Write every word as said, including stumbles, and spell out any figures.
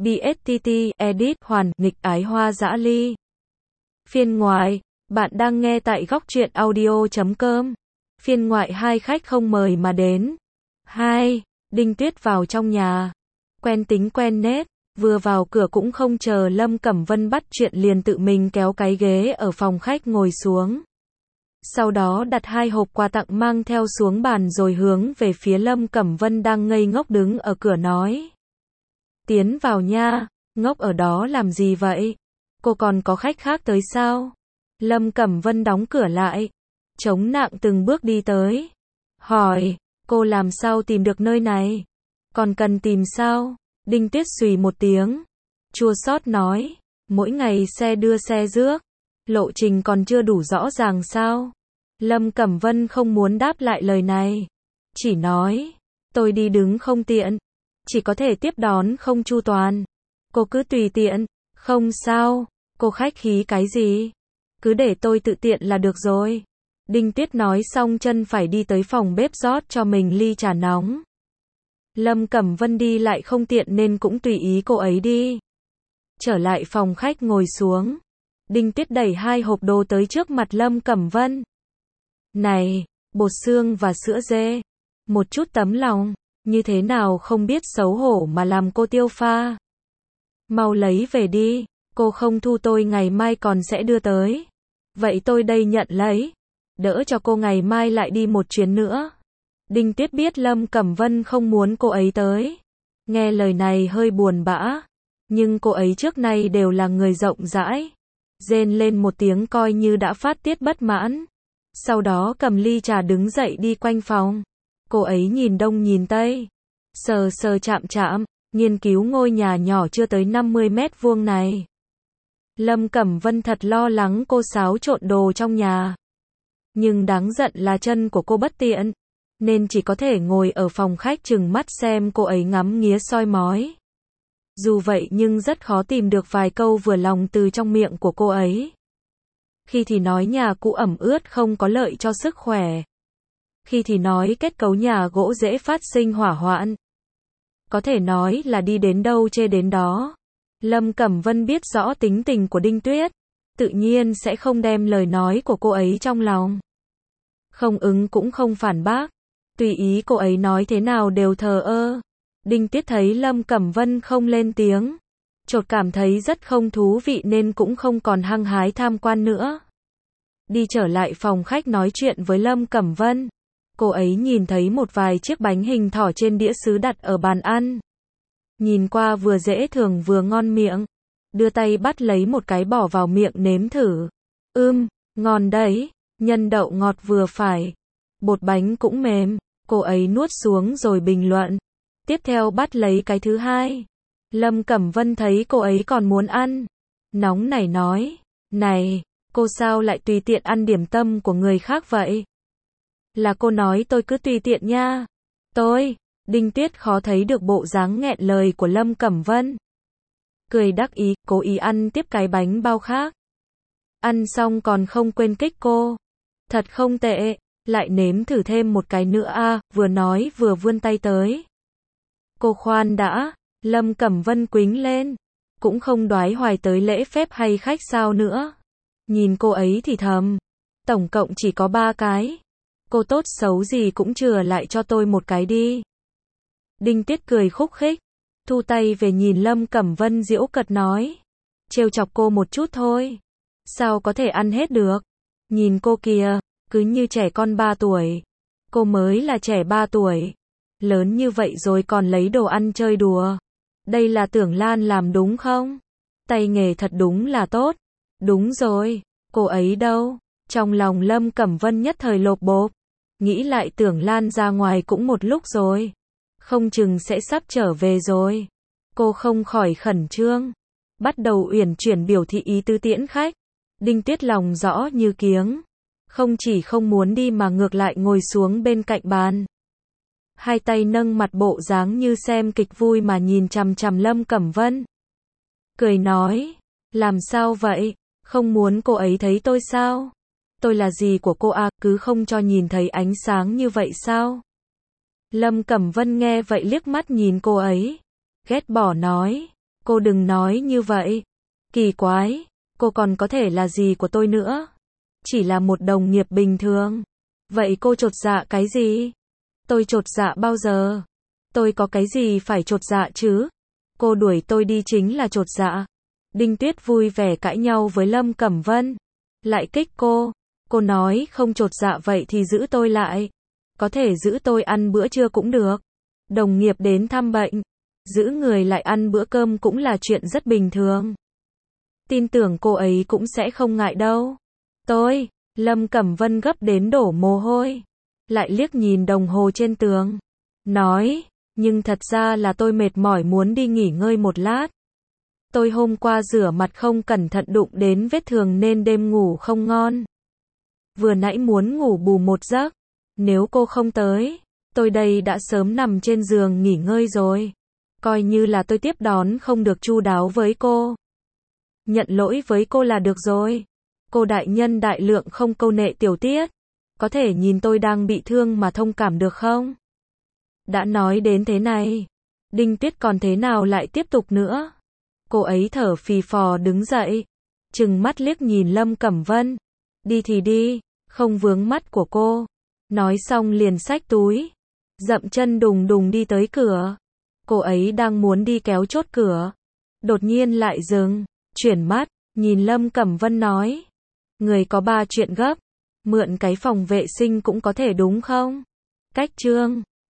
bê ét tê tê, edit, hoàn, nghịch ái hoa dã ly. Phiên ngoại, bạn đang nghe tại góc truyện audio chấm com. Phiên ngoại hai khách không mời mà đến. hai. Đinh Tuyết vào trong nhà. Quen tính quen nết, vừa vào cửa cũng không chờ Lâm Cẩm Vân bắt chuyện liền tự mình kéo cái ghế ở phòng khách ngồi xuống. Sau đó đặt hai hộp quà tặng mang theo xuống bàn rồi hướng về phía Lâm Cẩm Vân đang ngây ngốc đứng ở cửa nói. Tiến vào nha, ngốc ở đó làm gì vậy? Cô còn có khách khác tới sao? Lâm Cẩm Vân đóng cửa lại, chống nặng từng bước đi tới. Hỏi, cô làm sao tìm được nơi này? Còn cần tìm sao? Đinh Tuyết xùy một tiếng, chua xót nói, mỗi ngày xe đưa xe rước, lộ trình còn chưa đủ rõ ràng sao? Lâm Cẩm Vân không muốn đáp lại lời này, chỉ nói, tôi đi đứng không tiện, chỉ có thể tiếp đón không chu toàn. Cô cứ tùy tiện, không sao, cô khách khí cái gì? Cứ để tôi tự tiện là được rồi. Đinh Tuyết nói xong chân phải đi tới phòng bếp rót cho mình ly trà nóng. Lâm Cẩm Vân đi lại không tiện nên cũng tùy ý cô ấy đi. Trở lại phòng khách ngồi xuống. Đinh Tuyết đẩy hai hộp đồ tới trước mặt Lâm Cẩm Vân. Này, bột xương và sữa dê. Một chút tấm lòng, như thế nào không biết xấu hổ mà làm cô tiêu pha. Mau lấy về đi, cô không thu tôi ngày mai còn sẽ đưa tới. Vậy tôi đây nhận lấy, đỡ cho cô ngày mai lại đi một chuyến nữa. Đinh Tuyết biết Lâm Cẩm Vân không muốn cô ấy tới. Nghe lời này hơi buồn bã, nhưng cô ấy trước nay đều là người rộng rãi. Rên lên một tiếng coi như đã phát tiết bất mãn. Sau đó cầm ly trà đứng dậy đi quanh phòng. Cô ấy nhìn đông nhìn tây, sờ sờ chạm chạm, nghiên cứu ngôi nhà nhỏ chưa tới năm mươi mét vuông này. Lâm Cẩm Vân thật lo lắng cô xáo trộn đồ trong nhà. Nhưng đáng giận là chân của cô bất tiện, nên chỉ có thể ngồi ở phòng khách chừng mắt xem cô ấy ngắm nghía soi mói. Dù vậy nhưng rất khó tìm được vài câu vừa lòng từ trong miệng của cô ấy. Khi thì nói nhà cũ ẩm ướt không có lợi cho sức khỏe. Khi thì nói kết cấu nhà gỗ dễ phát sinh hỏa hoạn. Có thể nói là đi đến đâu chê đến đó. Lâm Cẩm Vân biết rõ tính tình của Đinh Tuyết, tự nhiên sẽ không đem lời nói của cô ấy trong lòng. Không ứng cũng không phản bác, tùy ý cô ấy nói thế nào đều thờ ơ. Đinh Tuyết thấy Lâm Cẩm Vân không lên tiếng, chợt cảm thấy rất không thú vị nên cũng không còn hăng hái tham quan nữa. Đi trở lại phòng khách nói chuyện với Lâm Cẩm Vân. Cô ấy nhìn thấy một vài chiếc bánh hình thỏ trên đĩa sứ đặt ở bàn ăn. Nhìn qua vừa dễ thương vừa ngon miệng. Đưa tay bắt lấy một cái bỏ vào miệng nếm thử. Ưm, ngon đấy, nhân đậu ngọt vừa phải. Bột bánh cũng mềm. Cô ấy nuốt xuống rồi bình luận. Tiếp theo bắt lấy cái thứ hai. Lâm Cẩm Vân thấy cô ấy còn muốn ăn. Nóng nảy nói. Này, cô sao lại tùy tiện ăn điểm tâm của người khác vậy? Là cô nói tôi cứ tùy tiện nha. Tôi, Đinh Tuyết khó thấy được bộ dáng nghẹn lời của Lâm Cẩm Vân. Cười đắc ý, cố ý ăn tiếp cái bánh bao khác. Ăn xong còn không quên kích cô. Thật không tệ, lại nếm thử thêm một cái nữa a, à, vừa nói vừa vươn tay tới. Cô khoan đã, Lâm Cẩm Vân quính lên. Cũng không đoái hoài tới lễ phép hay khách sao nữa. Nhìn cô ấy thì thầm. Tổng cộng chỉ có ba cái. Cô tốt xấu gì cũng chừa lại cho tôi một cái đi. Đinh Tuyết cười khúc khích, thu tay về nhìn Lâm Cẩm Vân giễu cợt nói. Trêu chọc cô một chút thôi. Sao có thể ăn hết được? Nhìn cô kìa, cứ như trẻ con ba tuổi. Cô mới là trẻ ba tuổi. Lớn như vậy rồi còn lấy đồ ăn chơi đùa. Đây là Tưởng Lan làm đúng không? Tay nghề thật đúng là tốt. Đúng rồi, cô ấy đâu? Trong lòng Lâm Cẩm Vân nhất thời lộp bộp. Nghĩ lại Tưởng Lan ra ngoài cũng một lúc rồi. Không chừng sẽ sắp trở về rồi. Cô không khỏi khẩn trương. Bắt đầu uyển chuyển biểu thị ý tứ tiễn khách. Đinh Tuyết lòng rõ như kiếng. Không chỉ không muốn đi mà ngược lại ngồi xuống bên cạnh bàn. Hai tay nâng mặt bộ dáng như xem kịch vui mà nhìn chằm chằm Lâm Cẩm Vân. Cười nói. Làm sao vậy? Không muốn cô ấy thấy tôi sao? Tôi là gì của cô à, cứ không cho nhìn thấy ánh sáng như vậy sao? Lâm Cẩm Vân nghe vậy liếc mắt nhìn cô ấy. Ghét bỏ nói. Cô đừng nói như vậy. Kỳ quái, cô còn có thể là gì của tôi nữa? Chỉ là một đồng nghiệp bình thường. Vậy cô chột dạ cái gì? Tôi chột dạ bao giờ? Tôi có cái gì phải chột dạ chứ? Cô đuổi tôi đi chính là chột dạ. Đinh Tuyết vui vẻ cãi nhau với Lâm Cẩm Vân. Lại kích cô. Cô nói không chột dạ vậy thì giữ tôi lại. Có thể giữ tôi ăn bữa trưa cũng được. Đồng nghiệp đến thăm bệnh. Giữ người lại ăn bữa cơm cũng là chuyện rất bình thường. Tin tưởng cô ấy cũng sẽ không ngại đâu. Tôi, Lâm Cẩm Vân gấp đến đổ mồ hôi. Lại liếc nhìn đồng hồ trên tường. Nói, nhưng thật ra là tôi mệt mỏi muốn đi nghỉ ngơi một lát. Tôi hôm qua rửa mặt không cẩn thận đụng đến vết thương nên đêm ngủ không ngon. Vừa nãy muốn ngủ bù một giấc. Nếu cô không tới, tôi đây đã sớm nằm trên giường nghỉ ngơi rồi. Coi như là tôi tiếp đón không được chu đáo với cô. Nhận lỗi với cô là được rồi. Cô đại nhân đại lượng không câu nệ tiểu tiết. Có thể nhìn tôi đang bị thương mà thông cảm được không? Đã nói đến thế này, Đinh Tuyết còn thế nào lại tiếp tục nữa? Cô ấy thở phì phò đứng dậy, trừng mắt liếc nhìn Lâm Cẩm Vân. Đi thì đi, không vướng mắt của cô. Nói xong liền xách túi, dậm chân đùng đùng đi tới cửa. Cô ấy đang muốn đi kéo chốt cửa. Đột nhiên lại dừng, chuyển mắt, nhìn Lâm Cẩm Vân nói. Người có ba chuyện gấp, mượn cái phòng vệ sinh cũng có thể đúng không? Cách trương.